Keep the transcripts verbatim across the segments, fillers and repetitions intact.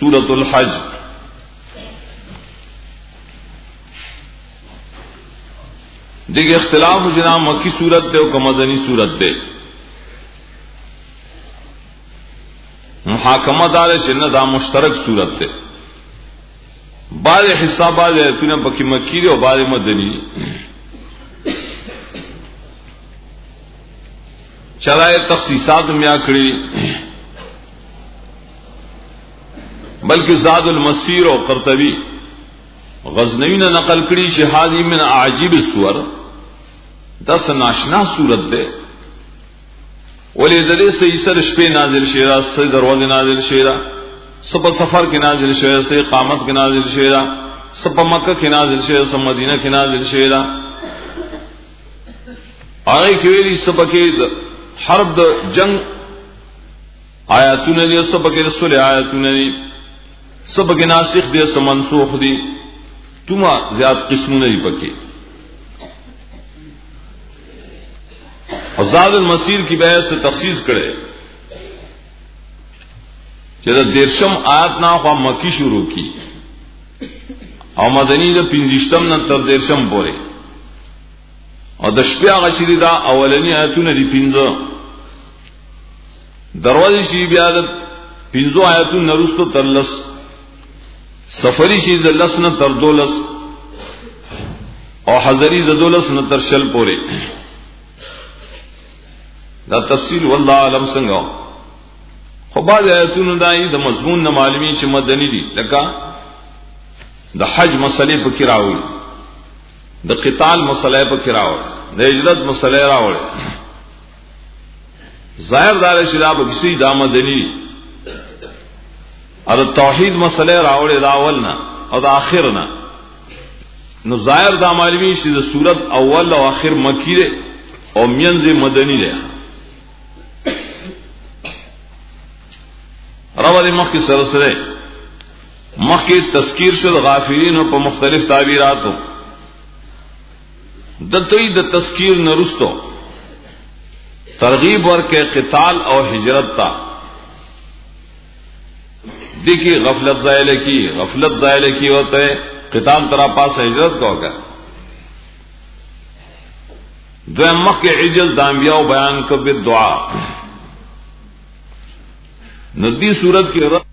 सूरत الحج دیکھ اختلاف جنا مکی صورت تے او مدنی صورت تے محاکمہ دار چنہ دا مشترک صورت تے بعض حصہ بعض ایتونه پکې مکی او بعض مدنی چرائے تخصیصات میا کړی بلکہ زاد المسیر اور قرطبی غزنوی نے نقل کړي شهادی من عجیب الصور دس ناشنا صورت دے ولی دلی سے اسر شپے نازل شیرا سے دروازے نازل شیرا سب سفر کے نازل شیرا سے قامت کے نازل شیرا سب مکہ کے نازل شیرا سب مدینہ کے نازل شیرا آئے کیویلی سب کے حرب د جنگ آیاتون دی سب کے رسول آیاتون دی سب کے ناسخ دی سب منسوخ دی تمہا زیاد قسمون دی پکی زاد المسیر کی بحث سے تخصیص کرے چیزا دیرشم آیت نا خواہ مکی شروع کی او مدنی دا پینزشتم نا تر دیرشم پورے اور دشپی آغا شری دا اولنی آیتون دی پینزو دروازی شری بیادت پینزو آیتون نرستو تر لس سفری شری دا لس نا تر دو لس اور حضری دا دو لس نا تر شل پورے دا تفصیل واللہ علم سنگا خو بعض آیتون دائی دا مضمون نا معلومی چھ مدنی دی لکا دا حج مسئلے پا کراوی دا قتال مسئلے پا کراوی دا اجرت مسئلے راوی ظاہر دار شدہ پا کسی دا مدنی دی اور توحید مسئلے راوی دا اولنا اور دا آخرنا نو ظاہر دا معلومی چھ دا صورت اول و آخر مکی دے اور مینز مدنی دے رب دی مخ کی سرسرے مخ کی تذکیر شد غافلین پا مختلف تعبیراتو دلتوی د تذکیر نرستو ترغیب ورکے قتال او ہجرت تا دیکھی غفلت زائل کی غفلت زائل کی ہوتا ہے قتال ترا پاس ہجرت کا ہوگا دو مخ کے عجل دانبیاء بیان کب دعا ندی صورت کی رب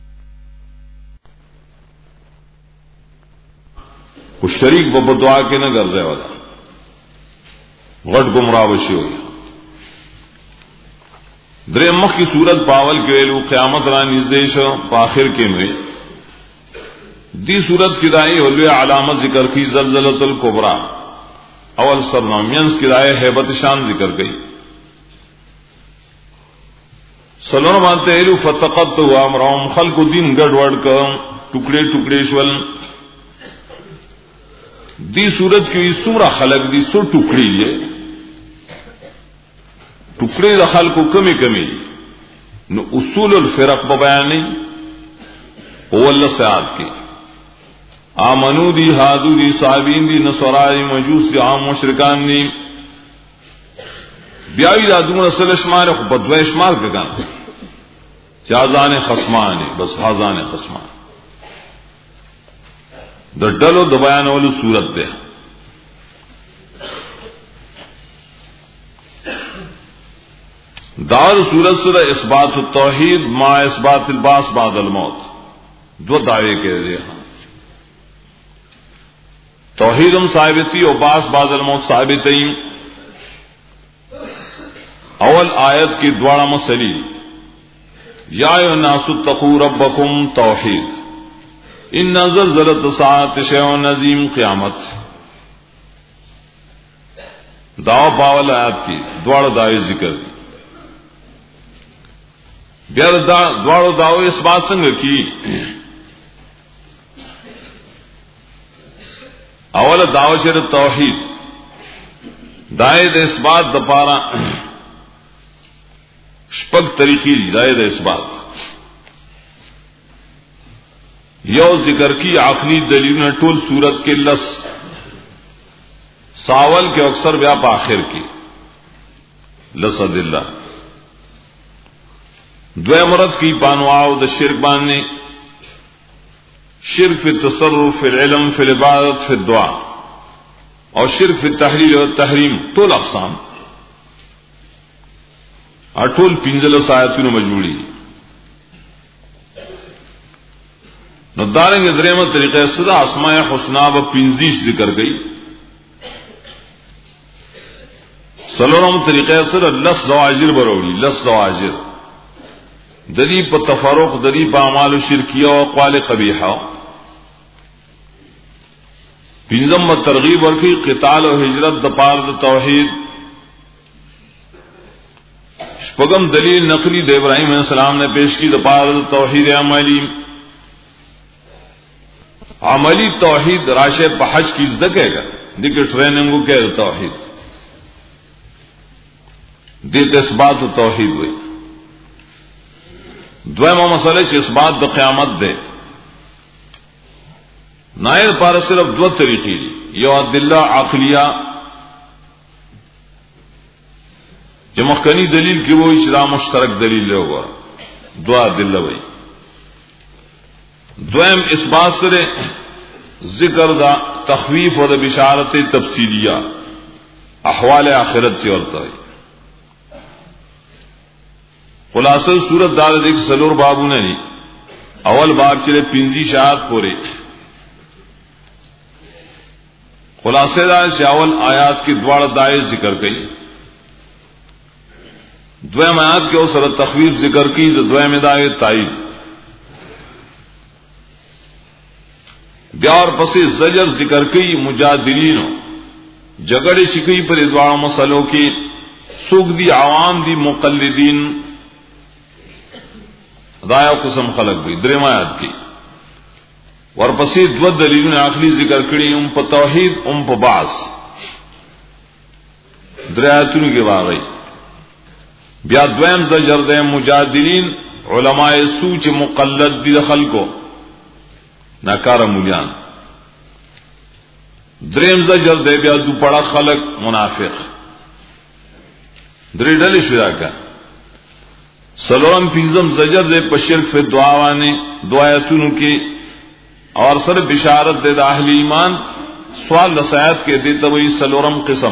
کچھ شریک بب دعا کے نہ گرزے والا غٹ گمراہ وشی ہوئی درے مخ کی صورت پاول کے ویلو قیامت را نزدیش پاخر کے میں دی صورت کی دائی علوی علامت ذکر کی زلزلۃ الکبریٰ اول سرنامینس کی دائی حیبت شان ذکر گئی سلون مانتے ایلو فتقت و امرهم خلق دین گڑ وڑ کا ٹکڑے ٹکڑے شول دی صورت کی سمرا خلق دی سو ٹکڑی ہے ٹکڑے دا خلق کمی کمی نو اصول الفرق بیان نہیں اول سیاد کی آمنو دی ہادو دی صحابین دی نصرائی مجوس دی عام مشرکان دی بیاوی دا دون اصل اشمار بدو اشمار کگان چازان خصمان بس حازان خصمان دا ڈلو دا بیان والی صورت دے دار صورت سر اثبات التوحید ما اثبات الباس بعد الموت دو دعوے کے دے توحیدم ثابتی اور باس بعد الموت ثابتی اول آیت کی دوارا مسلی یا ایھا الناس اتقوا ربکم توحید ان زلزلۃ الساعۃ شیء عظیم قیامت دعو باول آیت کی دوارا دعوی ذکر دی بیر دوارا دعوی اس بات سنگ کی اول دعوی شر توحید دائد اس بات دپارا شپگ طریقی دائد اس بات یو ذکر کی عقلی دلیل ٹول صورت کے لس ساول کے اکثر بیاپ آخر کی لسد اللہ دو مرد کی پانواؤ د شرک باننے شرک فی التصرف فی العلم فی العبادت فی الدعاء اور شرک فی التحلیل و تحریم ټول اقسام اټول پنځلس آیاتونو مجموعي نو دارنګ درېمه طریقه صدا اسماء الحسنا و پنځیش ذکر کړي سلورم طریقه سره لس زواجر بروړي لس زواجر دلی په تفرق دلی په اعمال شرکیه او اقوال قبیحه پنځم ترغیب ورکی قتال او هجرت د پاره د توحید شپږم دلیل نقلی د ابراهیم علیه السلام نے پیش کی د پاره د توحید عملی عملی توحید راشه په حج کې زده کېږي دغه ټریننګو کې توحید دې اثبات توحید وي دویمه مسله چې اثبات د قیامت ده نائر پر صرف دو طریقې دي یو ادله عقلیه چې مخکنی دلیل کې وایي چې دا مشترک دلیل دی وګوره دوا ادله وایي دویم اثبات سره ذکر دا تخویف و دا بشارت تفصیلیہ احوال آخرت سے ورتا ہے خلاصہ صورت دار دیکھ سلور بابو نے اول باب چلے پنجی شاہد پورے خلاصے دار چاول آیات کی دوار دائر ذکر گئی دویم آیات کے اس طرح تخویف ذکر کی تو دویم دائر تائید بیا اور پسې زجر ذکر کوي مجادلینو جګړې چې کوي پر ادوار مسلو کې سوق دي عوام دي مقلدین دایو قسم خلق دي درمایات کې ورپسې دو دلیلونه عقلی ذکر کړي هم په توحید هم په باس درایاتونو کې واغی بیا دویم زجر ده مجادلین علماء سوچ مقلد دي خلکو ناکار مولیان دریم زجر دے بیا دو پڑا خلق منافق دری ڈلی شویا کا سلورم پینزم زجر دے پشرک فی دعاوانے دعایتونو کی اور سر بشارت دے دا اہل ایمان سوال لسایت کے دیتا وہی سلورم قسم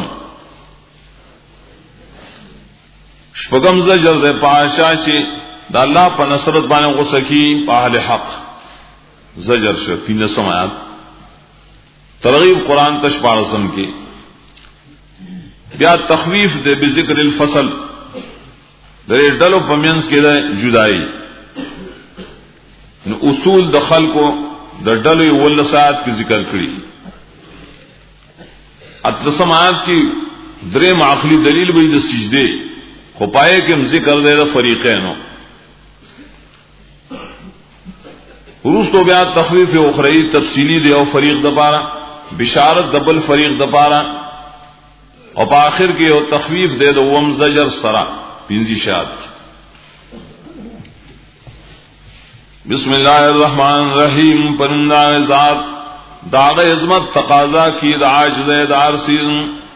شپگم زجر دے پاشا چی دا اللہ پا نصرت بانے غسکی پا اہل حق زجر شو پینسم آیات ترغیب قرآن تشپارسم کی بیا تخویف دے بذکر الفصل در ڈلو پمینس کے دے جدائی اصول دخل کو در ڈلو واللسات کی ذکر کری اتلسم آیات کی دریم عقلی دلیل بھئی دا سجدے خپائے کم ذکر دے دا فریقینو روز تو بیا تخویف اخروی تفصیلی دے او فریق دپارا بشارت دبل فریق دپارا اور پاخر کے او تخویف دے دو وم زجر سرا پینزی شاد بسم اللہ الرحمن الرحیم پرندان ذات داغ عظمت تقاضا کی دعاج دے دار سیزن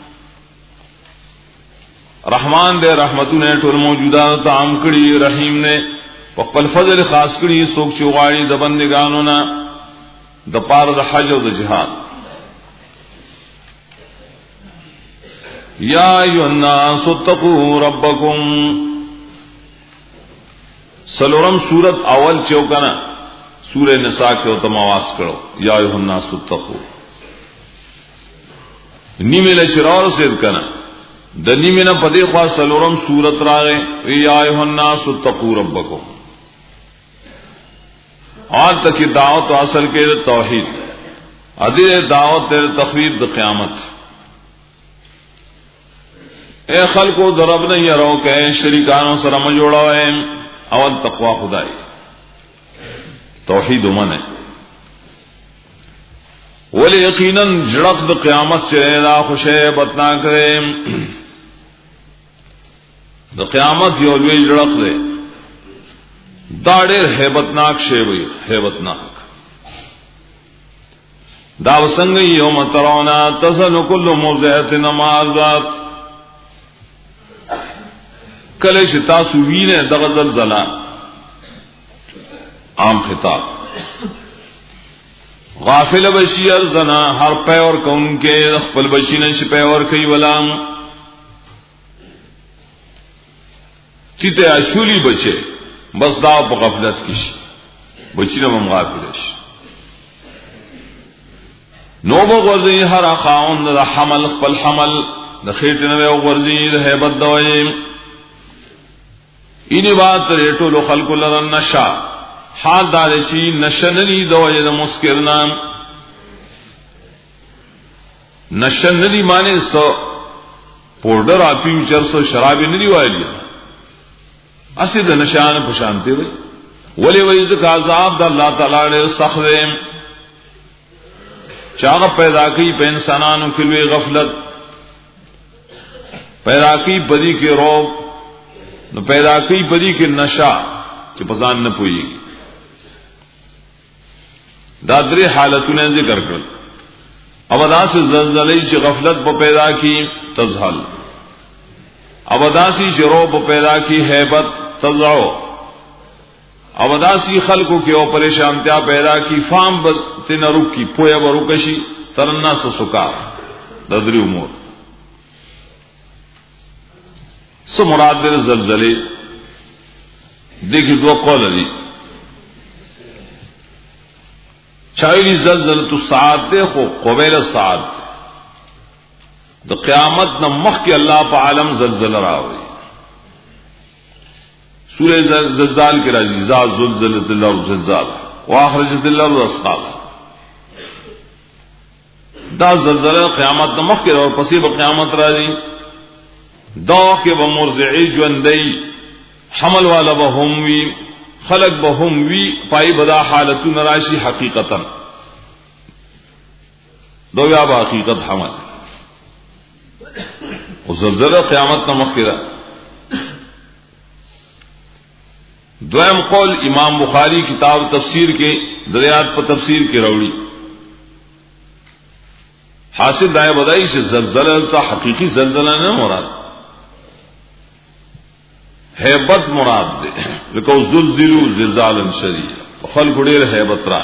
رحمان دے رحمتوں نے ٹول موجودات تعام کری رحیم نے وقل فضل خاص کړي څوک چې غواړي د بندګانو نه د پاره د حج او د جهاد یا ایها الناس اتقوا ربکم سلورم سورت اول چوکنا سورہ نساء کې او تمواس کړو یا ایها الناس اتقوا نیمه له شرار سید کنا د نیمه نه پدې خوا سلورم سورت راغې یا ایها الناس اتقوا ربکم آج تک کی دعوت اصل کے توحید ادھر دعوت تیرے تخویف د قیامت اے خلقو ضرب نہیں رو کہ شریکانوں سره م جوړاوې اول تقوا خدای توحید ومنه ولی یقینا جڑق د قیامت سے لا خوشے بتنا کرے د قیامت یو لوی جڑق دے دا ډېر hebatnak شی وي hebatnak دا وسنګ یوم ترونا تزل كل مرضعه ما ذات کله چې تاسو وینه دغه زلزلہ عام خطاب غافل بشی ارزنا ہر پیور کون کے خپل بشی نش پیور کئی ولام تیتے اشولی بچے بس داو پا غفلت کش بچی نمم غافلش نو بغرزی ہر اخاون دا حمل خپل حمل دا خیط نوے غرزی دا حیبت دوئیم اینی بات ریٹو لو خلق لرن نشا حال دارشی نشنری دوئے دا مسکرنا نشنری مانے سو پوڈر آپی چرسو شرابی نری وائلی اسی دا نشان پشانتے بھئی ولی ویزک عذاب دا اللہ تعالیٰ نے سخدیں چاغ پیدا کی پہ انسانانو کلوے غفلت پیدا کی بدی کے روب نو پیدا کی بدی کے نشا کہ پسان نہ پوئی گی دادری حالتوں نے ذکر کر ابدا سے زلزلے چ غفلت ب پیدا کی تزحل ابداسی شروع ب پیدا کی ہیبت تزعو ابداسی خلقوں کے او پریشانتیا پیدا کی فام تن رکی پویا برکشی ترنا سسکا ددری امور سو مراد در زلزلے دیکھی دو قول علی چاہیلی زلزلۃ الساعات دے خو قبیل الساعات دے قیامت نہ مخ کے اللہ پا عالم زلزلہ راوی سورہ زلزال کے راجی ذا زلزلۃ الارض زلزالہ واخرجت الارض اثقالہ دا زلزلہ قیامت نہ مخ کے اور پسی با قیامت راجی دا کے بمرزعی جوندئی حمل والا بہم وی خلق بہم وی پائی بدا حالت نراشی حقیقتا دو یا با حقیقت حمل و زلزلہ قیامت نہ مخ کے را دویم قول امام بخاری کتاب تفسیر کے دریات پر تفسیر کے روڑی حاصل دائیں بدائی سے زلزلہ تا حقیقی زلزلہ نہ مراد حیبت مراد دے لکہ زلزلو زلزالا شدید خلق ڈیر حیبت را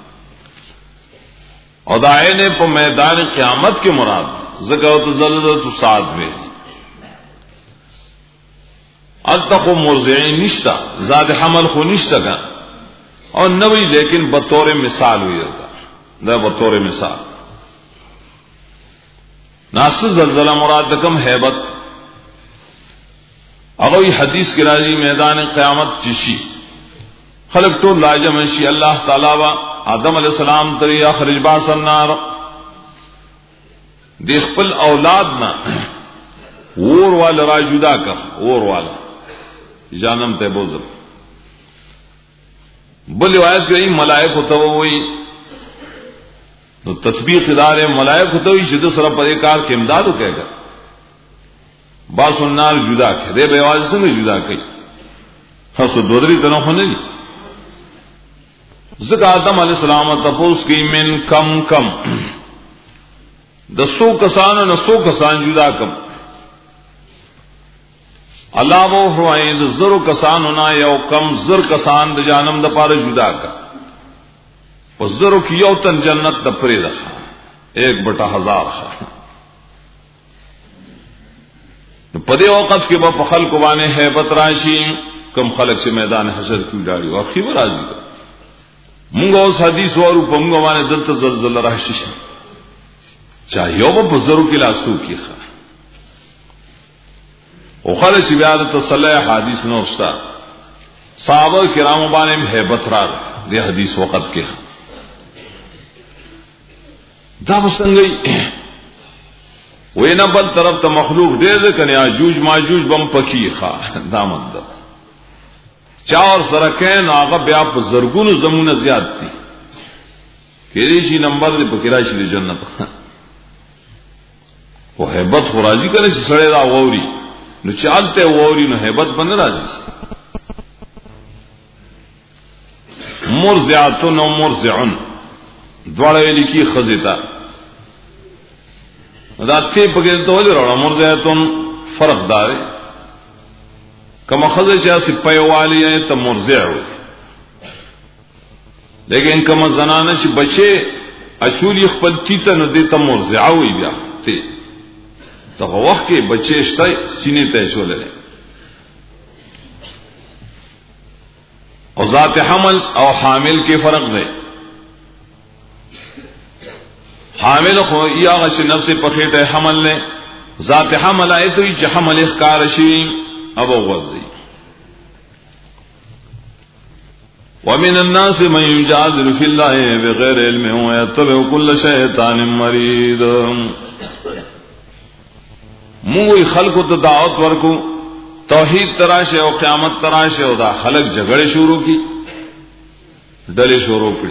اور دائنے پر میدان قیامت کے مراد زکوۃ زلزلۃ الساعات میں التخو مرزعین نشتا ذات حمل خو نشتا کا اور نوی لیکن بطور مثال ہوئی دا بطور مثال ناصر زلزلہ مراد کم حیبت اگوی حدیث کی راضی میدان قیامت چشی خلق تو لاجم شی اللہ تعالی و آدم علیہ السلام تری اخرج باس النار دیکھ پل اولاد نہ اور والا را جدا کر اور والا جانم تے بوزم بل روایت کہیں ملائک ہوتا ہوئی تو تطبیق ادارے ملائک ہوتا ہوئی شد سر پر کار کے امداد ہو کہے گا باس النار جدا کہ دے بے آواز سے جدا کہی ہاں سو دودری تنو ہونے دی ذکر آدم علیہ السلام تپوس کی من کم کم دسو کسان و نسو کسان جدا کم اللہ وہ فرمائیں زر کسان ہونا یو کم زر کسان د جانم د پار جدا کا اس زر کی یو تن جنت د پرے رکھا ایک بٹا ہزار خا پدے وقت کے با خلق بانے حیبت راشی کم خلق سے میدان حشر کی ڈاڑی واقعی و راضی کا منگا اس حدیث وارو پا منگا بانے دلتا زلزل راشی چاہیو با بزرو کی لاسو کی خواہ او خلق بیاد تصلیح حدیث نوستا صحابہ کرام بانے میں حیبت را رہا دے حدیث وقت کے دا بسنگئی وینا بل طرف تا مخلوق دے دے کنی آجوج ماجوج بم پکی خواہ دا مندر چاور سرکین آغا بیا پا زرگون زمون زیاد تی کریشی نمبر دے پا کراشی دے جنت وہ حیبت خوراجی کرے چی سڑے دا غوری نو چالتے غوری نو حیبت بن راجی سی مرزعتن و مرزعن دوارے لکی خزیتا دا تی پکے تو ولی روڑا مرزعتن فرق دارے کما خزے چاہ سپائی والی ہے تا مرزع ہوئی لیکن کما زنانا چی بچے اچولی خپل تیته نو دې ته مرضعه وي بیا ته دغه وخت کې بچی شته سینې ته شولې او ذات حمل او حامل کې فرق دی. حامل خو یاغه چې نفس په خېټه حمل نه، ذات حمل ایتوي چې حمل اخکار شي ابو غزي. ومن الناس من يجادل في الله بغير علم ويتبع كل شيطان مريد. موږ خلقو ته دعوت ورکو توحید تراشه او قیامت تراشه او دا خلق جګړه شروع کی ډلې شروع کړي.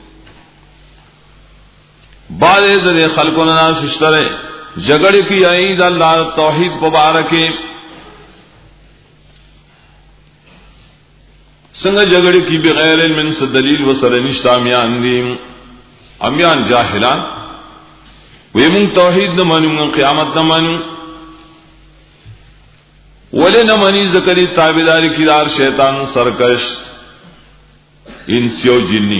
بعض دې خلقو نه سشتره جګړه کی عید الله توحید مبارکه څنګه جګړه کی بغیر علم سے دلیل وسره نشتا میان دي امیان جاهلان وې مون توحید نه مانو قیامت نه مانو ولنا منی ذکری تابعداری کردار شیطان سرکش انسیو جنی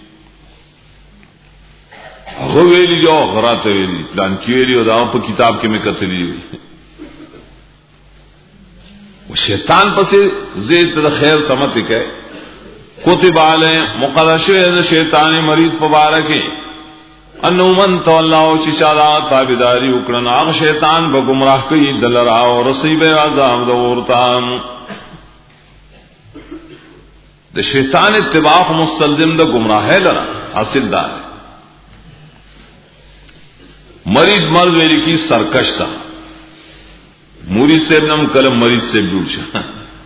هغه ویلی جو غراته ویلی پلان کی ویلی او دا په کتاب کې مې کتلی وی او شیطان پسې زید د خیر تمت کې کتب علی مقرشه شیطان مرید مبارکه انو من تولاو چې شاده تابعداري وکړنه هغه شیطان به گمراه کوي دلرا او رسیب عذاب د ورتام. د شیطان اتباع مستلزم د گمراهی لره حاصل ده. مرید مرد ویلی کی سرکش تا مرید سے نم کلم مرید سے جوړ شه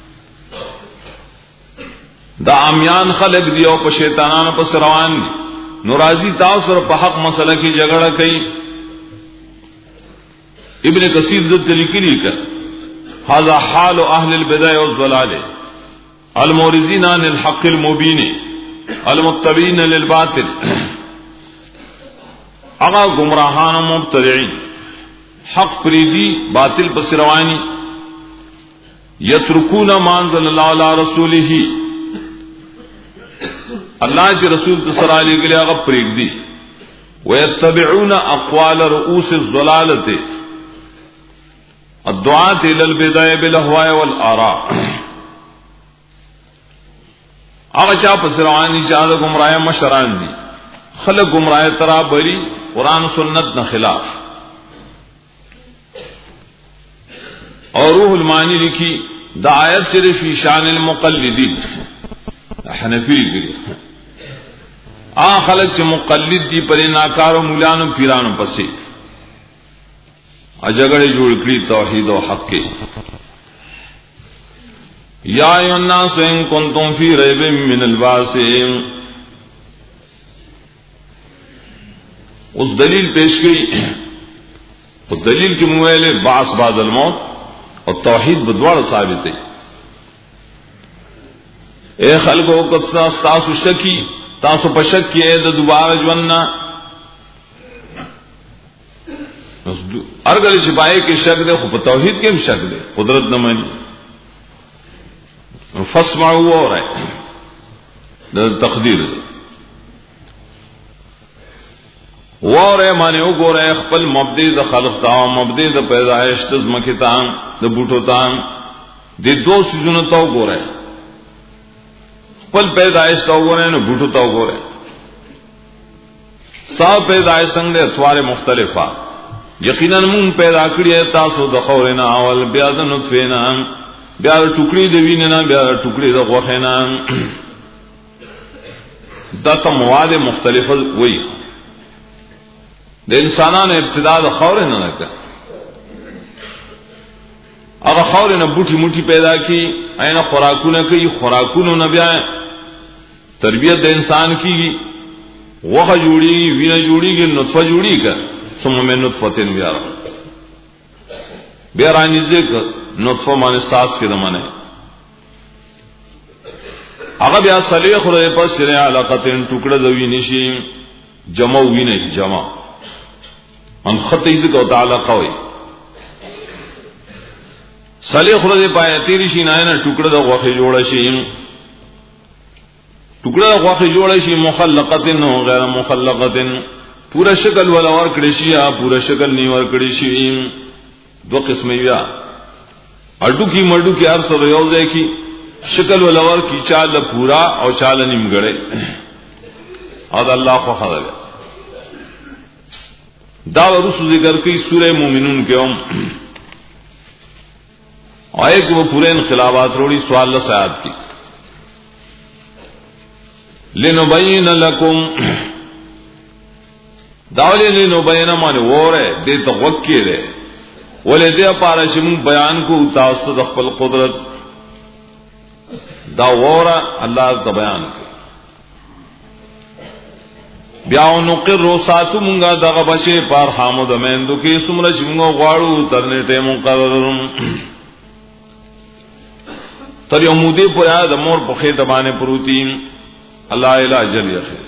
دا امیان خلق دی او په شیطانانو په روان دي نورازی تاثر په حق مسله کی جګړه کوي. ابن کثیر د تلقینی کا هذا حال اهل البدع والضلال المورزین عن الحق المبین المتبعین للباطل. اغا گمراهان و مبتدعین حق پریدی باطل پس روانی یترکون ما انزل اللہ علی رسوله اللہ کے رسول تصرا علیہ گلے اغا پریدی ویتبعون اقوال رؤوس الضلالت الدعاة الى البدع بالاهواء والاراء. اغا چا پس روانی چاہ گمراہ مشران دی خلق گمراہ ترا بری قرآن سنت نہ خلاف. اور روح المعانی لکھی دا آیت صرف فی شان المقلدین حنفی گری آ خلق چ مقلد دی پر ناکار و مولانو پیرانو پسے اجگڑے جوڑ کری توحید و حق کے. یا ایھا الناس ان کنتم فی ریب من البعث. اس دلیل پیش گئی اس دلیل کے مویلے بعث بعد الموت اور توحید بدوار ثابت ہے. اے خلقو قصہ تاسو شکی تاسو پشک کی اے دوبارہ جونا ارگل چھپائے کے شک دے خود توحید کے بھی شک دے قدرت نہ مانی فسمعوا اور ہے تقدیر واره معنی وګوره خپل مبدی د خلق تا مبدی د پیدائش د زمکتان د بوټوتان د دوه سيزونو تا وګوره خپل پیدائش تا وګوره نو بوټو تا وګوره صاحب پیدائش څنګه اتوار مختلفه یقینا مون پیدا کړی تاسو د خورنا اول بیا د نطفه نه بیا د ټوکړي د وینې نه بیا د ټوکړي د غوښه نه دا ته مواد مختلفه وایي. د انسانانو ابتدا د خور نه لکه هغه خور نه بوټي موټي پیدا کی عین خوراکونه کوي خوراکونو نه بیا تربیت د انسان کی وغه جوړي وینه جوړيږي نطفه جوړيږي ثم من نطفه بیا بیا رانی ذکر نطفه باندې ساس کې دمانه هغه بیا صلیخ ور پس لري علاقتن ټوکړه د وینې شي جمع وینې جمع ان خطی ذکر تعالی قوی صلیخ ور پای تیری شي نه نه ټوکړه د غوخه جوړه شي ټوکړه د غوخه جوړه شي مخلقتن او غیر مخلقتن پورا شکل ولا ور کړی شي یا پورا شکل نی ور کړی شي دو قسمه یا اډو کی مډو کی هر څه یو ځای کی شکل ولا ور کی چاله پورا او چاله نیم غړې او الله خو خبره دا ورسو ذکر کی سورہ مومنون کے ام آئے کہ وہ پورے انقلابات روڑی سوال لسایات کی لنبین لکم داولی لنبین مانے وہ رہے دے تغوکی رہے ولی دے پارا شمون بیان کو تاست دخپل قدرت دا وورا اللہ دا بیان کو بیاو نقر رو ساتو منگا دغا بشے پار حامد امیندو کی سمرش منگا غوارو ترنیٹے مقررم تر یمودی پر آیا دا مور پخی تبانے پروتین اللہ الہ جل یخیر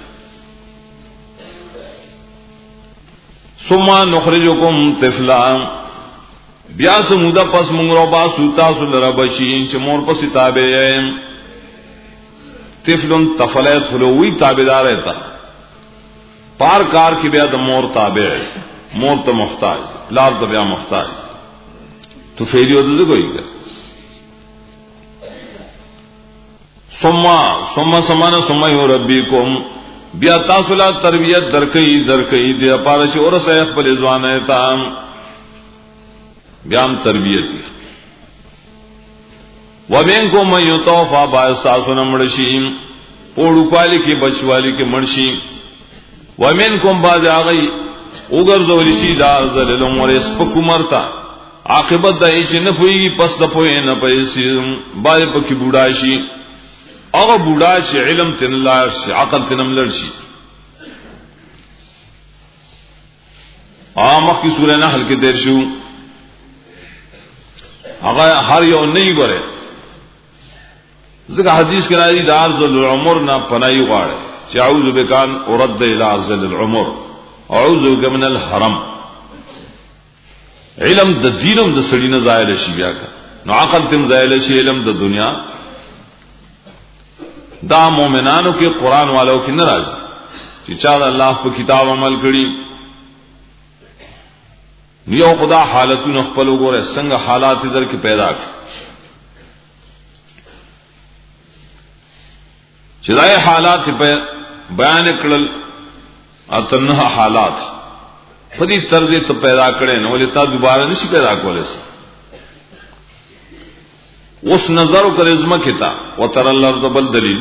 سما نخرجکم طفلا بیا سمودا پس منگرو باسو تاسو لربشین چه مور پسی تابع ہے طفلن تفلیت خلووی تابدار رہتا پار کار کی بیا د مور تابع ہے مور تو محتاج لار تو بیا محتاج تو فیری ہوتا تو کوئی کر سما سما سمانا سما یو ربیکم بیا تاسولا تربیت درکئی درکئی دیا پارش اور سیخ پر ازوان ایتا بیام تربیتی ومین کو من یطوفا باعث تاسونا مرشیم پوڑو پالی کی بچوالی کی مرشیم ومن کوم باز آغی اوگر زولیشی دار ذللم اور اسپک مرتا عاقبت دا ایشی نپوئی پس دپوئی نپیسی باز پکی بوڑاشی اغا بوڑاشی علم تن لارشی عقل تنم لرشی آمخ کی سورہ نحل کے دیر شو اغا ہر یو نہیں گورے ذکر حدیث کے نازی دار ذل عمر نا پنائی غاڑے اعوذ بک ان ارد الى ارذل العمر اعوذ بک من الحرم علم د دینم د سړی نه زائل شي بیا کا نو عقل تم زائل شي علم د دنیا دا مومنانو کې قران والو کې ناراض چې چا الله په کتاب عمل کړي یو خدا حالتونه خپل وګوره څنګه حالات در کې پیدا کړي چې دای حالات په بیان کړل اتنه حالات په دې طرز ته پیدا کړي نو ولې تا دوباره نشي پیدا کولای اوس نظر کرزما کتا وتر الارض بل دلیل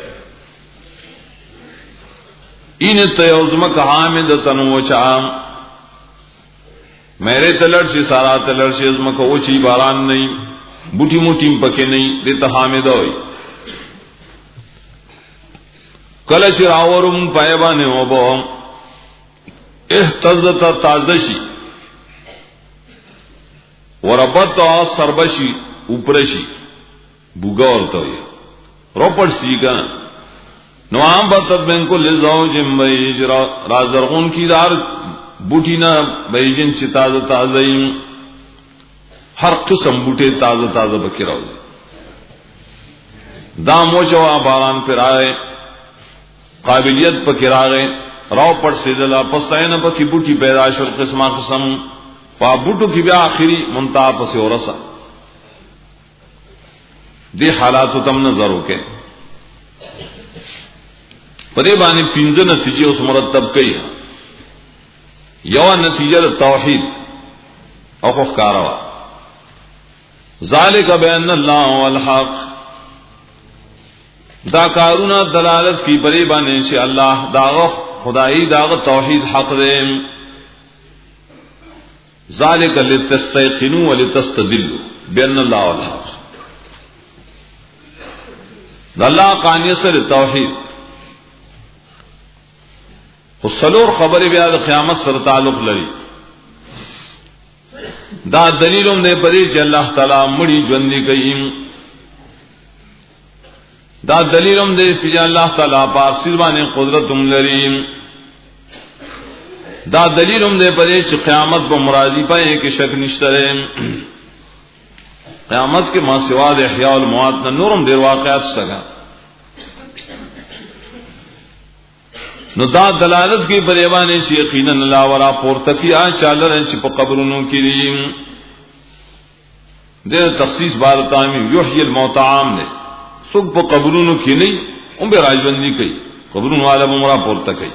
این تیوزما حامد تنو چام میرے تلڑ سے سارا تلڑ سے ازما کو اوچی باران نہیں بوٹی موٹی پکے نہیں دیتا حامد ہوئی کلش راورم پایبانے وبو احتزت تازشی وربط سربشی اوپرشی بوگا ورتا ہوئی روپڑ سی کا نو عام بطت بین کو لزوج بیج رازرغون کی دار بوٹی نا بیجن چی تازہ تازہیم ہر قسم بوٹے تازہ تازہ بکی رہو دام وچوا باران پر آئے قابلیت پکی راغے راو پڑ سیدلا پستائن پکی بوٹی پیدا شد قسمہ قسم پا بوٹو کی بیا آخری منتہا پسی اور رسا دی حالاتو تم نظرو کے پدے بانی پینزہ نتیجے اس مرتب کئی یو نتیجہ توحید اوخ کاروا ذالک بین اللہ والحق دا کارونا دلالت کی بری بانے سے اللہ داغ خدائی داغ توحید حق دے ذالک لتستيقنوا ولتستدلوا بین اللہ والحق اللہ قانیت سے توحید خسلور خبر بیا قیامت سر تعلق لري دا دلیلوں دے پری چې اللہ تعالی مړي ژوند کوي دا دلیلوں دے چې اللہ تعالی پاک سلوانه قدرت هم لري دا دلیلوں دے پری چې قیامت په مرادی پای کې شک نشته قیامت کے ما سوا د احیاء الموات نورم ډیر واقعات شته نو دا دلالت کی بریوانی چې یقینا الله ورا پورته کیا چالر چې په قبرونو کې دي د تخصیص بار تامی یحیی الموت عام نه څوک په قبرونو کې نه هم به راځوندي کوي قبرونو عالم مرا پورته کوي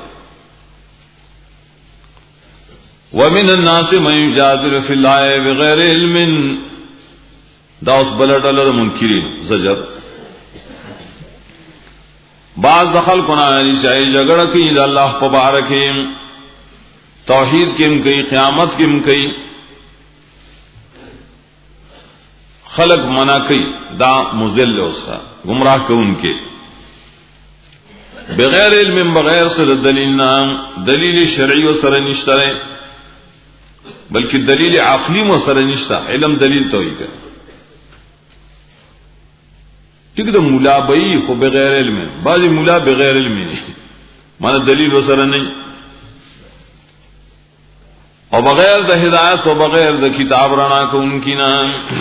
ومن الناس من يجادل في الله بغیر علم دا اوس بلډل منکرین زجر بعض دخل کنا شای جګړه کوي د الله په باره کې توحید کې هم کوي قیامت کې هم کوي خلق منا کوي دا مذل اوسه گمراه کوونکې بغیر علم بغیر سره دلیل نام دلیل شرعي او سره نشته بلکې دلیل عقلی مو سره نشته علم دلیل توحید ٹھیک ہے مولا بئی خو بغیر علم بعضی مولا بغیر علم نہیں مانا دلیل وسره نہیں اور بغیر د ہدایت و بغیر د کتاب رڼا کو ان کی نا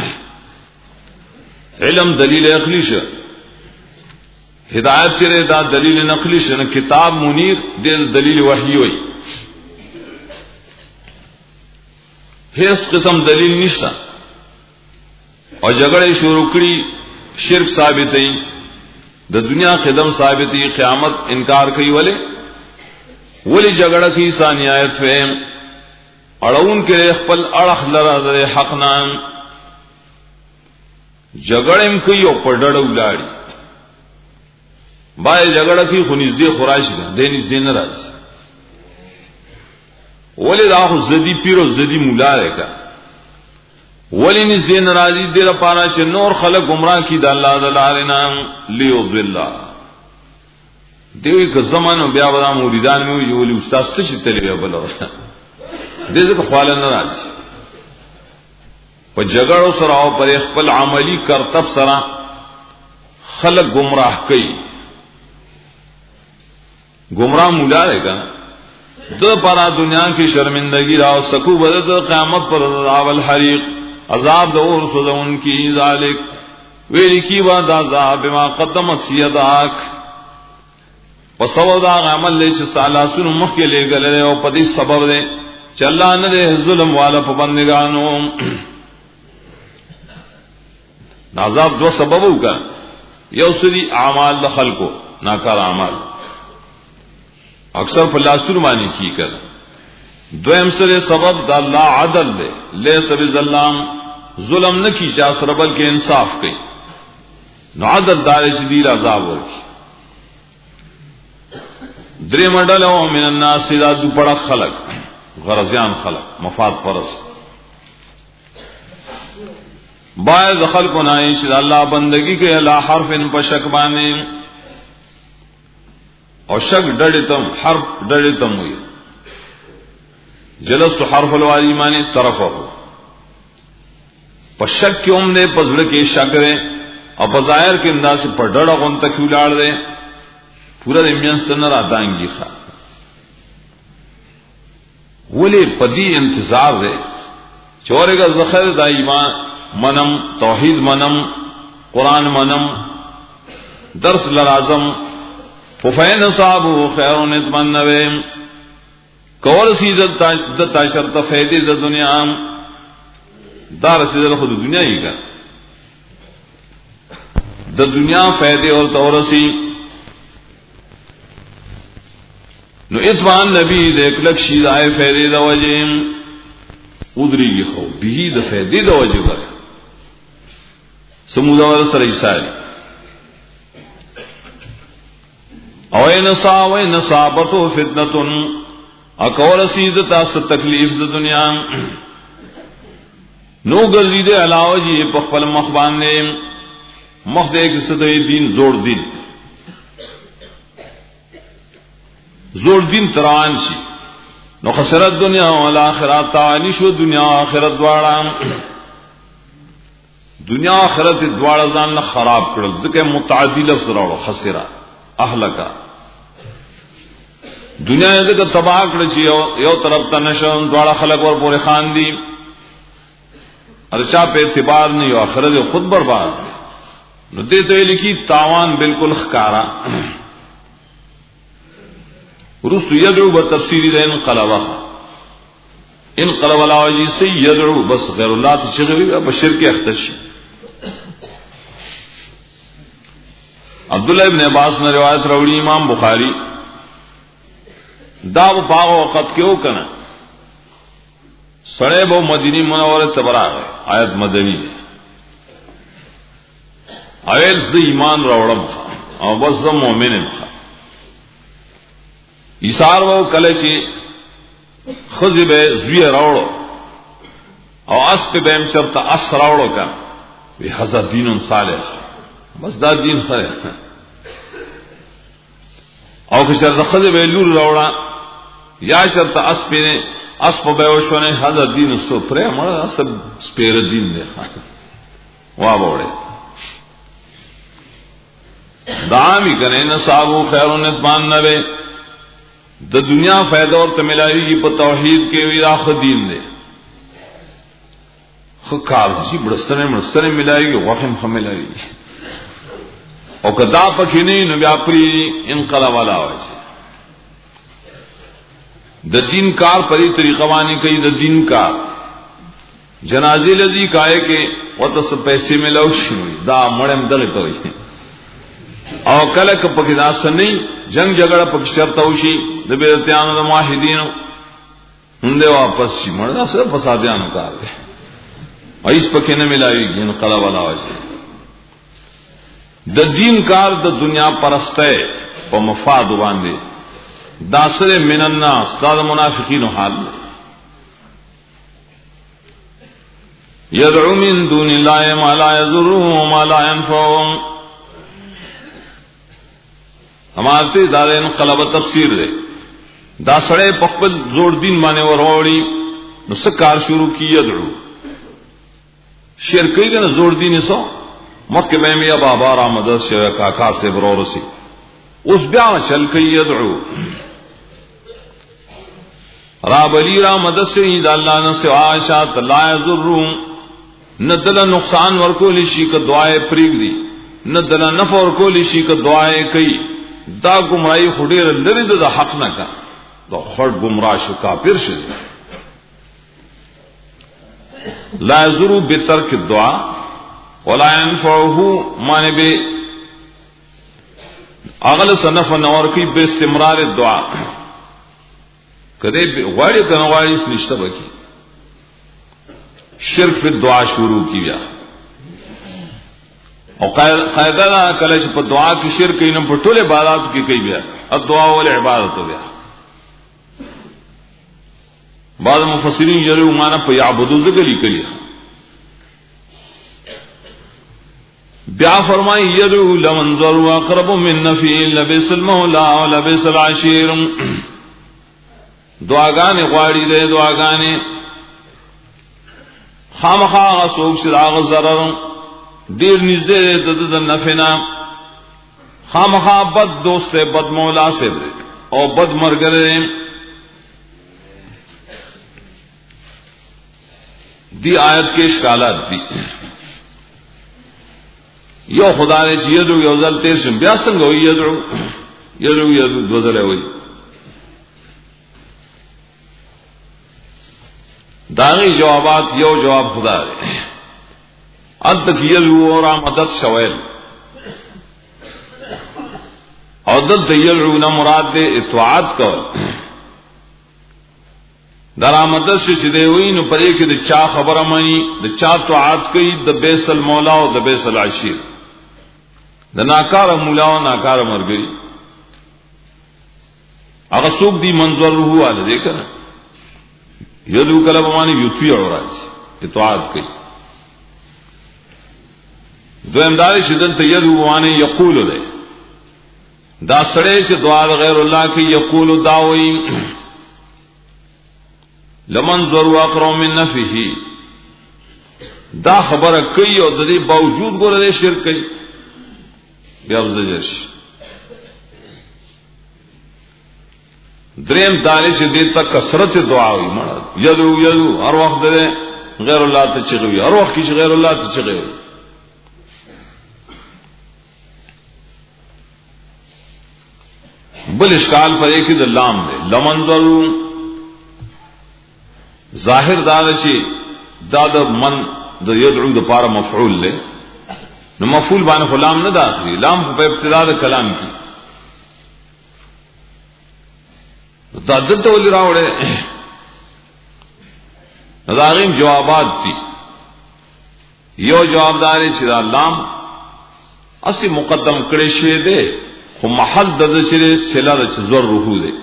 علم دلیل عقلی شه ہدایت چره دا دلیل نقلی شه نه کتاب منیر دل دلیل وحی وئی هیڅ قسم دلیل نشته اور جګړه شروع کړي شرک ثابت ہے د دنیا قدم ثابت ہے قیامت انکار کوي ولې ولې جګړه کی ثانیات فهم اړون کې خپل اړخ لره د حق نام جګړم کوي او پړډړ ولاړي بای جګړه کی خو نږدې خراش ده د نږدې نه راځي ولې دا خو زدي پیرو زدي مولا راکا ولی نزدې ناراضي دې لپاره چې نور خلک گمراه کی د الله د لارې نام ليضل دوی که زمانو بیا ودا مریدان مې وی ولي استاد څه چې تلې بل دې ځکه خواله ناراضي په جګړو سره او پر خپل عملی کرتب سره خلک گمراه کوي گمراه مولا دی کنه د پارا دنیا کی شرمندگی راو سکو بد قیامت پر اول حریق عذاب دور سوزون کی ذالک ویلی کی وعد عذاب بما قدمت یداک وسو دا عمل لے چ سالاسن مخ کے لے گلے او پدی سبب دے چ اللہ نے دے ظلم والا پبندگانو عذاب دو سبب کا یوسری اعمال خلقو ناکار اعمال اکثر فلاسفہ معنی کی کر دویم سره سبب دا اللہ عدل دے لیس بظلام ظلم نہ کی چا سره بلکہ انصاف کئی نو عدل دار شدید عذاب ورکی درې منډل او من الناس دا دو پڑا خلق غرضیان خلق مفاد پرست باید خلق نائش اللہ بندگی کے لا حرف ان پر شک بانے اور شک ڈڑتم حرف ڈڑتم ہوئی جلس تو حرف الوالی مانے طرف ہو پشک کی ام دے پزڑ کے شک رے اور بظاہر کے انداز سے پر ڈڑا غن تک الاڑ دے پورا دمیان سنر آدانگی خوا ولی پدی انتظار دے چورے کا زخر دا ایمان منم توحید منم قرآن منم درس لرازم ففین صاحب خیر نتمنوے کور سیدت دتا شرط فیدی د دنیا دار سیدل خود دنیا ہی کا د دنیا فیدی اور تورسی نو اتوان نبی دیکھ لک شیدائے فیدی د وجیم ادری گی خو بھی د فیدی د وجہ ور سمودا ور سر ایساری او نصا و نصابتو فتنتن اکور سید تاس تکلیف د دنیا نو گزید علاوه جی په خپل مخ باندې مخ دې کې ستوي دین زوړ دین زوړ دین تران شي نو خسرت دنیا او آخرت تعالی شو دنیا آخرت دواړه دنیا آخرت دواړه ځان له خراب کړل ځکه متعدی لفظ راوړو خسرہ اهلکا دنیا دې ته تباہ کړی چې یو یو طرف ته نشو دواړه خلک ور پورې خان دي ارچا په اعتبار نه یو آخرت خود برباد نو دې ته لیکي تاوان بالکل ښکارا رسو یدعو بتفسیری ده انقلبا انقلب العواجی سے یدعو بس غیر اللہ تشغوی بشر کے اختشی. عبداللہ ابن عباس نے روایت روڑی امام بخاری دا وہ پاغ وقت کے ہو کنا سڑے بو مدینی منور تبرا ہے آیت مدنی ہے اویل سے ایمان روڑم خا اور بس دا مومن خا ایثار وہ کلچی خزب زوی روڑو اور اس پہ بیم شرط اس روڑو کا وہ حضر دین صالح بس دا دین خیر او کہ شرط خزب لور روڑا یا شرط اس پہ نے اس پہ بیوشونے حضر دین اس تو پرے مرا سب سپیر دین دے واہ بوڑے دعامی کریں نصابو خیر نتمان نبے دا دنیا فائدہ اور تملائی کی پا توحید کے وی آخ دین دے خکار جی بڑستنے بڑستنے ملائی گی وخم خملائی گی اور کدا پکی نہیں نبی اپری انقلاب والا آواز دا دین کار پری طریقہ وانی کئی دا دین کار جنازی لذی کہے کہ وطس پیسے ملاو شنوی دا مڑم دغی توی او کله ک پکې داس نه جنگ جګړه پکې شرط وشي د بیرتیانو د موحدینو هنده واپس شي مړه سره فسادیانو کار دي ایس پکې نه ملایي انقلاب والا واجب د دین کار د دنیا پرسته په مفاد باندې داسره من الناس دا منافقین حال يدعو من دون الله ما لا يضرهم وما لا ينفعهم ہمارتے دار انقلاب تفسیر دے دا سڑے پخپل زور دین مانے وروڑی نو سکار شروع کی یدعو شرکی گا نا زور دین سو مکہ میں یا بابا را مدد شوی کاکا سے برور سی اس بیا چل کی یدعو را بلی را مدد سے ہی دا اللہ نے سوا شاعت لا یضرون ندل نقصان ورکو لشی کا دعائے پریگ دی ندل نفع ورکو لشی کا دعائے کئی دا گمراہی خډیر لري د حق نه کا دا خړ گمراه شو کافر شو لا یذرو بترک الدعاء ولا ينفعه معنی به اغل صنف نور کی به استمرار الدعاء کدی غواړي کنه غواړي نشته بکی شرک فی الدعاء شروع کیا او قاعدہ کله چې په دعا کې شرک نه په ټوله عبادت کې کوي بیا الدعاء ول عبادت بیا بعض مفسرین یې معنا په یعبدو ذکر لیکلي بیا فرمایي یدعو لمن ذو اقرب من نفع لبس المولى ولبس العشير دعاګانې غواړي له دعاګانې خامخا سوق شراغ ضرر دیر نزدے د نفنا خامخا بد دوست بد مولا سے اور بد مرگرے دی آیت کے اشکالات دی یو خدا نے یدعو یو ذل تیر سے بیا څنګه وی یدعو یدعو یدعو دو ذل وی داغی جوابات یو جواب خدا دے اد تک یدعو اور مدد شویل اور دل یدعو نہ مراد دے اطاعت کول درا مدد سے سدے ہوئی نو پرے کہ د چا خبر مانی د چا طاعت کئی د بیس المولا او د بیس العشیر د ناکار مولا او ناکار مرګری هغه څوک دی منظر هوا نه دیکھنا یدعو کلام مانی یطیع اور اطاعت کئی دو امداری شدل تیدو بوانے یقول دے دا سڑے چھ دعا غیر اللہ کی یقول داوئی لمن ذرو اقرم من نفعه دا خبر کئی اور دے باوجود گو دے شرک کئی بیافز جرش دریم دالی چھ دیتا کسرت دعا ہوئی مرد یدو یدو ہر وقت دے غیر اللہ تچگوی ہر وقت کی غیر اللہ تچگوی بل اشکال پر ایک د لام دے لمن ضرو ظاہر دار چی دا د من د یدعو د پارا مفعول لے نو مفعول باندې غلام نه داخلي لام په ابتدا د کلام کی دا دته ولې راوړې نظاریم جوابات دي یو جواب داري چې دا لام اسی مقدم کړي شوی دی خو محل د چې سلا د زور روح دی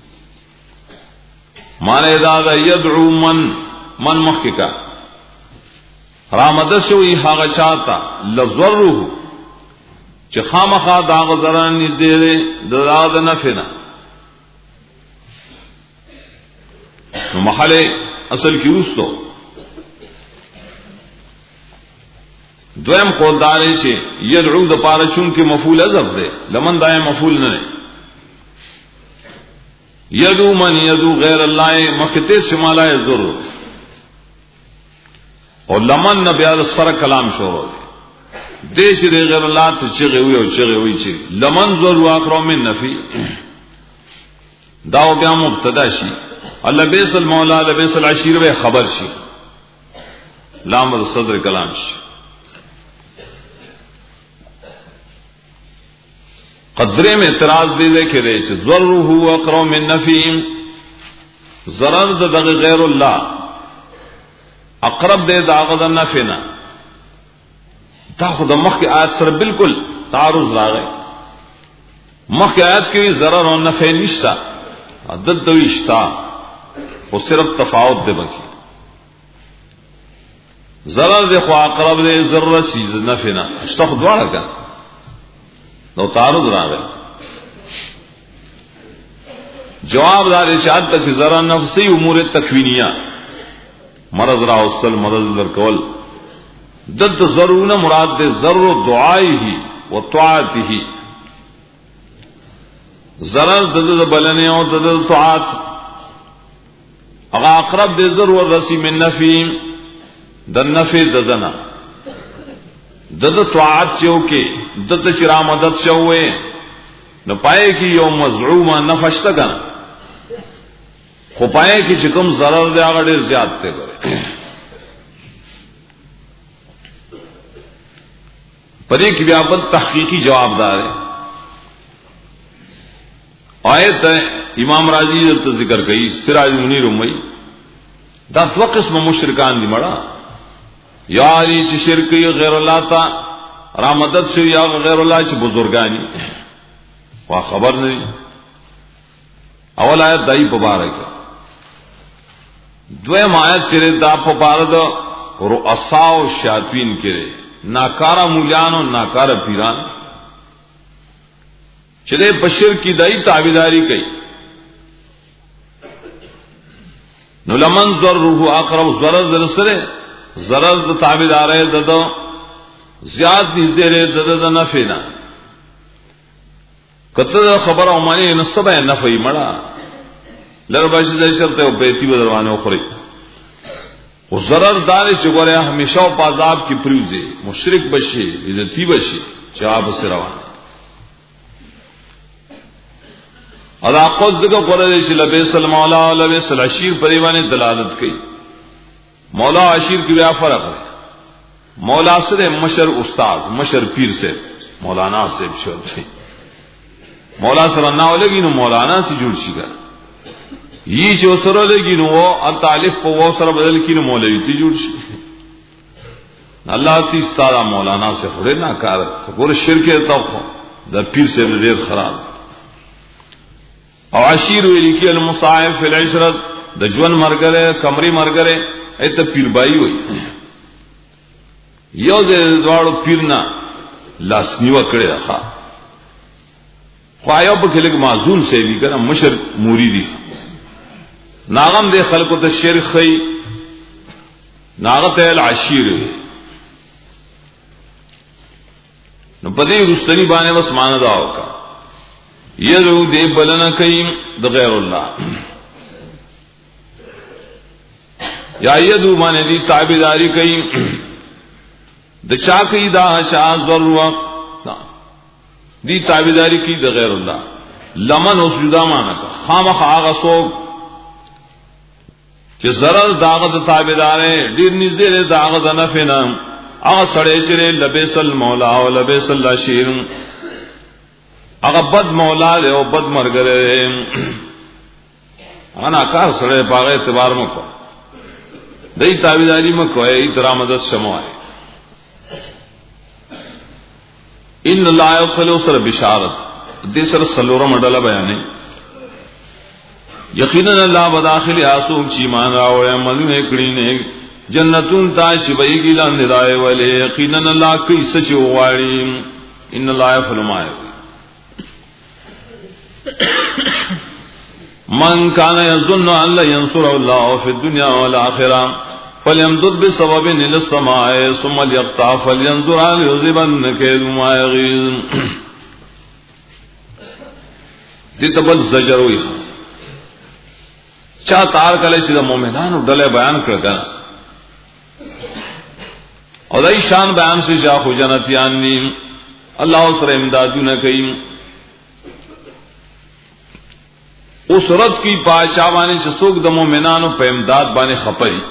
معنی دا دا يدعو من من مخکا رامد شوی هغه چاته لزره چې خامخا دا غزران نږدې دی د داد نفنا نو محل اصل کی وستو دویم قول داري چې يدعو د پاره چون کې مفعول حذف دی لمن دای مفعول نه دی يدعو من يدعو غیر الله مخته شماله زر او لمن نبی ال سره کلام شروع دی دیش دی غیر الله ته چې وی او چې وی چې لمن زر واخر من نفي دا بیا مبتدا شي الله بیس المولا لبیس العشیر و خبر شي لام صدر کلام شي قدرے میں اعتراض دے دے کہ رہے چې ضرره اقرب من نفي ضرر د غیر الله اقرب دے داغه د نفنا دا خود مخ کی آیت سره بالکل تعارض راغی مخ کی آیت کې ضرر او نفع نشتا عدد دویشتا وہ صرف تفاوت دے بکی ضرر دے خو اقرب دے ضرر سی نفنا اشتخ دوارا کا نو تعارض راغی جواب دار اشاعت تک ضرر نفسی امور تکوینیہ مرض را وصل مرض در کول دد ضرورنا مراد دے ضرر دعائی ہی و طاعتی ہی ضرر دد بلنے اور دد طاعت اغا اقرب دے ضرور رسی من نفی در نفی ددنا دد طاعت چو کے دد چرا مدد شوئے نہ پائے کی یو مزعومہ نفشتا کنا خو پائے کی چکم ضرر دے آگا دیر زیادتے کرے پدی کی بیابت تحقیقی جواب دار ہے آیت ہے امام راضی تو ذکر کئی سراج منیر امی دا دو قسم مشرکان دی مڑا یا علی چی شرکی غیر اللہ تا رامدد شو یا غیر اللہ چی بزرگانی وہاں خبر نہیں اول آیت دائی پبارک دویم آیت چرے دا پبارد رؤساء و شیاطین کرے ناکارا مولیان و ناکارا پیران چلے بشر کی دائی تعبیداری کئی نو لمن ضرره اقرب ضرر درسرے ضرر تعبیدار ہے ددو زیاد نزدے رے دد نفینا کتر خبر امانی نصب ہے نفی مڑا لرباشی سے شرط ہے بیتی بدروانے اخری وہ ضرر دارے چگورے ہمیشہ پازاب کی پریوزے مشرک بشے عزتی بشے چاپ سے روانے ادا قد ذکر قرآن سے لبیس المولا و لبیس العشیر پریوانے دلالت کی مولا و عشیر کی بیا فرق ہے مولا سے مشر استاد مشر پیر سے مولانا سے شر مولا سر نہ لگی نو مولانا سے جڑ شگا یہ جو سر لگی نو وہ الطالف کو وہ سر بدل کی نو مولوی تی جڑ شگا اللہ تی سارا مولانا سے خورے نہ کار گور شرک تو دا پیر سے دیر خراب او عشیر ویلی کی المصائب فی العشرت دا جون مرگرے کمری مرگرے ایتا پیر بائی ہوئی یو دے دوارو پیرنا لاس نیوہ کرے رکھا خواہیو پا کھلک معزون سے بھی کرنا مشر موریدی ناغم دے خلقو تا شرک خی ناغت ہے العشیر ہوئی نو پدی رستنی بانے بس مانا داو کا یدعو دے بلنا کئی دا غیر اللہ یا یدعو مانے دی تعبیداری کئی دا چاکی دا شاہ ضرور دی تعبیداری کی دا غیر اللہ لمن اوس جدا معنا خامخ هغه څوک چې zarar داغه د تابعدار ډیر نږدې داغه د نفع نه هغه سړی چې لبیس المولا او لبیس العشیر هغه بد مولا دی او بد مرګره انا کار سره پاغه اعتبار مکو دای تابعداري مکو ای درامد شموای ان لا يدخل سر بشارت دې سره سلوره مډله بیانې یقینا الله بداخل اسوم چی مان راو عملونه کړی نه جنتون تا شبای کی لاندې راي ولې یقینا الله کوي سچ وغواړي ان الله يفعل ما من كان يظن ان لا ينصر الله في الدنيا والاخره فليمدد بسبب الى السماء ثم ليقطع فلينظر هل يذهبن كيد ما يغيظ دې تبل زجر وي چا تار کله چې د مؤمنانو ډله بیان کړل او دای شان بیان سے جا خو جنتیان ني الله سره امدادونه کوي اس رد کی پادشاہ باندې چې څوک د مؤمنانو په امداد باندې خپي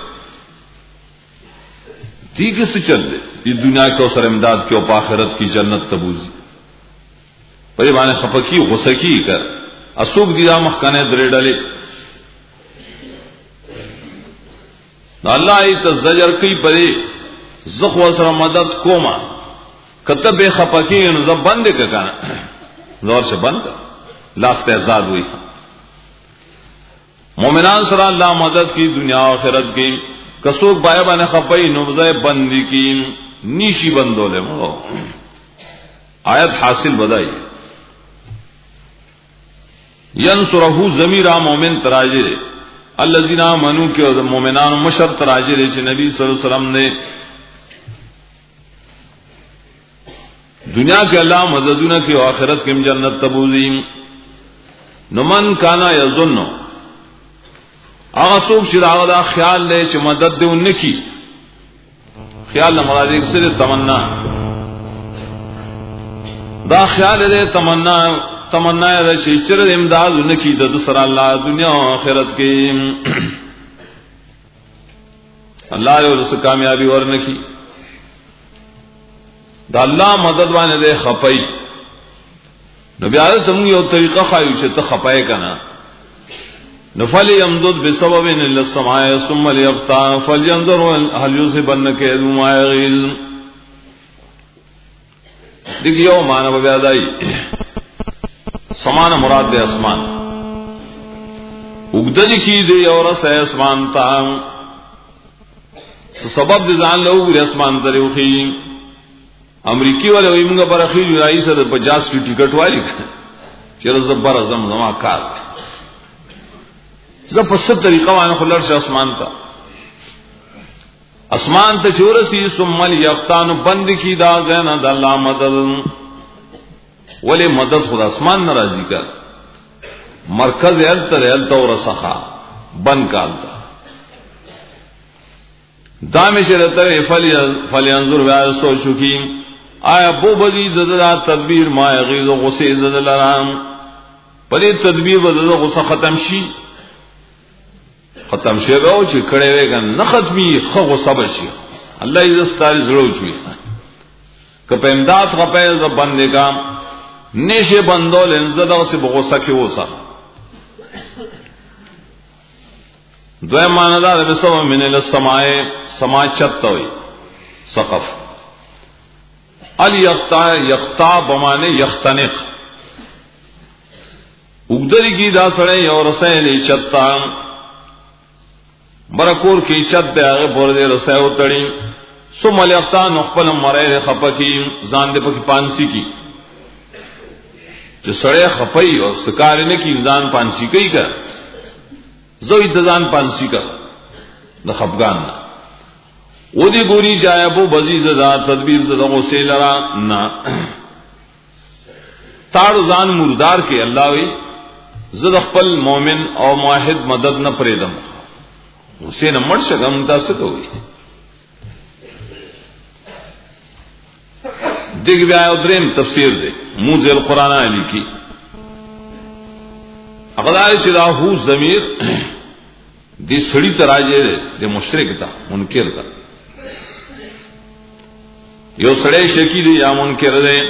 دي کې څه چل دي دنیا کې سره امداد کې او په آخرت کې جنت تبوزي په باندې خپکی غوسه کی کر اسوک دي دا مخکنه درې ډلې الله ای تزجر کوي پرې زخوا سره مدد کوما کته به خپکی نو زب بند کړه زور سے بند لاس ته آزاد وي مومنان سره الله مدد کی دنیا او آخرت کی کسوک بای باندې خپای نو زای بندي کی نیشی بندوله مو آیت حاصل بدای ینصره ضمیر مومن تراجر الذين امنوا کہ مومنان مشر تراجر چې نبی صلی الله علیه وسلم نے دنیا کے اللہ مددونه کی آخرت کې جنت تبوزی نمن کانا یظن هغه څوک چې دا خیال لري چې مدد دې ونکي خیال نه مراد یې سره تمنا دا خیال دې تمنا تمنا یې چې چر امداد ونکي د سره الله دنیا او آخرت کې الله یې ورس کامیابی ورنکي دا الله مدد باندې دې خپای نو بیا ته موږ یو طریقه خایو چې ته خپای کنه نفل يمدد بسبب الى السماء ثم ليقطع فلينظر هل يذهبن كيد ما يغيظ دیو مانو بیا دای سمان مراد دے اسمان وګدل کی دی اور سه اسمان تا سبب دي ځان له وګ اسمان درو خي امریکای والے ویمغه برخي رئیس د پچاس کی ټیکټ والی چیرې زبر اعظم زما کار زه په ست طریقه باندې خلل شه اسمان ته اسمان ته چورسی ثم یقطان بند کی دا زینا د الله مدد ولی مدد خدا اسمان ناراضی کر مرکز التر الت اور سخا بند کالتا دامه شرته فل فلینظر و سوچو کی آیا بو بدی ددا تدبیر ما یغیظ غصه دلرام پدې تدبیر بدل غصه ختم شي ختم شي او چې کړه وېګن نه ختمي خو غصه بشي الله یې ستاري زړه چوي کپه امداد غپه ز باندې کا نشه بندول انزدا سے غصه کې وسه دوی ماندا د سو من السماء سما چتوي سقف ال یقطع یقطع بمانه یختنق وګدري کی دا سره یو رسېلې چتا برکور کی چت دے هغه بور دے رسېو تړي ثم یقطع خپل مړې خپکی ځان دې پکې پانسی کی چې سړی خپي او سکار نه کی ځان پانسی کوي کا زوی ځان پانسی کا د خپګان او دی ګوري جایبو بزید دا تدبیر دغه سیلرا نا تاړو ځان مردار کې الله وی زد خپل مؤمن او موحد مدد نه پریدم حسین مرشه کوم تاسو کوي دیګ بیا دریم تفسیر دی موزل قران علی کی اقدار چې دا هو ضمیر دې سړی تراجه دې مشرک ته منکر ته یو سړی شکی دی یا منکر دی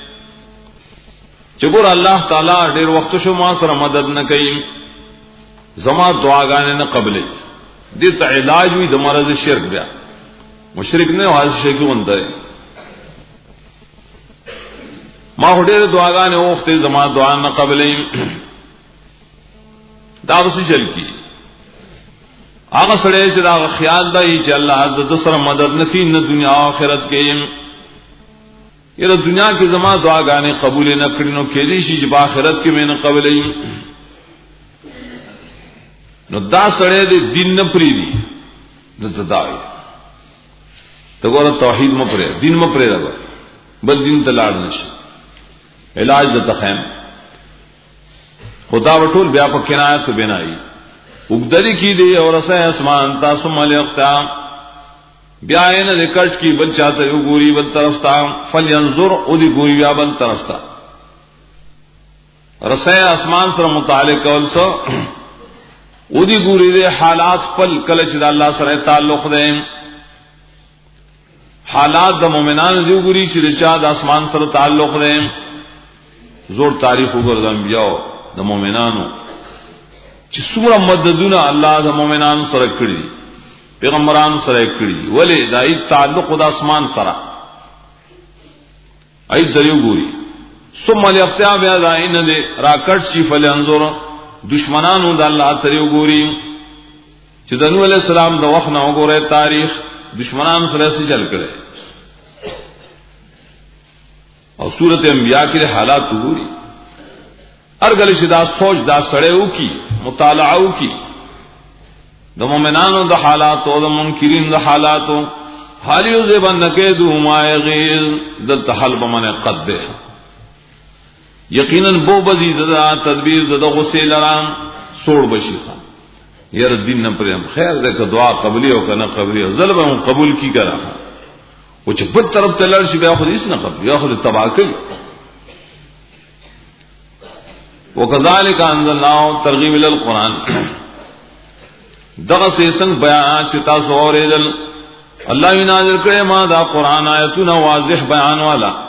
چې ګور الله تعالی ډېر وخت شو ما سره مدد نه کوي زما دعاګانې نه قبلې دې ته علاج وي د مرض شرک بیا مشرک نه واز شکی ونده ما هډېر دعاګانې وخت زما دعا نه قبلې دا وسې چل کی هغه سره چې دا خیال دی چې الله د سره مدد نکي نه دنیا او آخرت کې یره دنیا کې زما دعاګانې قبول نه کړي نو کې دي چې په آخرت کې مې نه قبلې نو دا سره د دین نه پری دي نو تداوی ته ګوره توحید مو پرې دین مو پرې راغلی بل دین ته لاړ نشي علاج د تخیم خدا وټول بیا په کنایت بنای وګدلی کی دی اور اسه اسمان تاسو ملکتا بیا نه لکټ کی بل چاته یو ګوري بل طرف تا فلینظر او دی ګوري بیا بل طرف تا رسه اسمان سره متعلق اولسو او دی ګوري د حالات پل کله چې د الله سره تعلق ده حالات د مؤمنانو دی ګوري چې د چا د اسمان سره تعلق ده زور تاریخ وګورم بیا د مؤمنانو چې څومره مددونه الله د مؤمنانو سره کړی پیغمبرانو سره کړی ولی دای تعلق د اسمان سره ای دریو ګوري ثم الافتاء بیا داین دې راکټ شي فلانظر دشمنانو د الله تریو ګوري چې د نوح علیہ السلام د وخت نه وګوره تاریخ دشمنانو سره څه چل کړي او سورۃ انبیاء کې حالات وګوري ارګل شدا سوچ دا سړیو کی مطالعه کی د مؤمنانو د حالات او د منکرین د حالات حالیو زبن کېدو ما یغیل د تحل بمنه قد ده یقینا بو بزید د تدبیر د غسه لرام سوړ بشي ير دین نه پرم خیر ده که دعا قبلی او کنه قبلی ظلم قبول کی کرا او چې په طرف ته لړ شي بیا خو هیڅ نه قبل یا خو تباکل وکذالک انزلنا ترغیب ال القران دغه سیسن بیان چې تاسو اورېدل الله یې نازل کړي ما دا قران آیتونه واضح بیان والا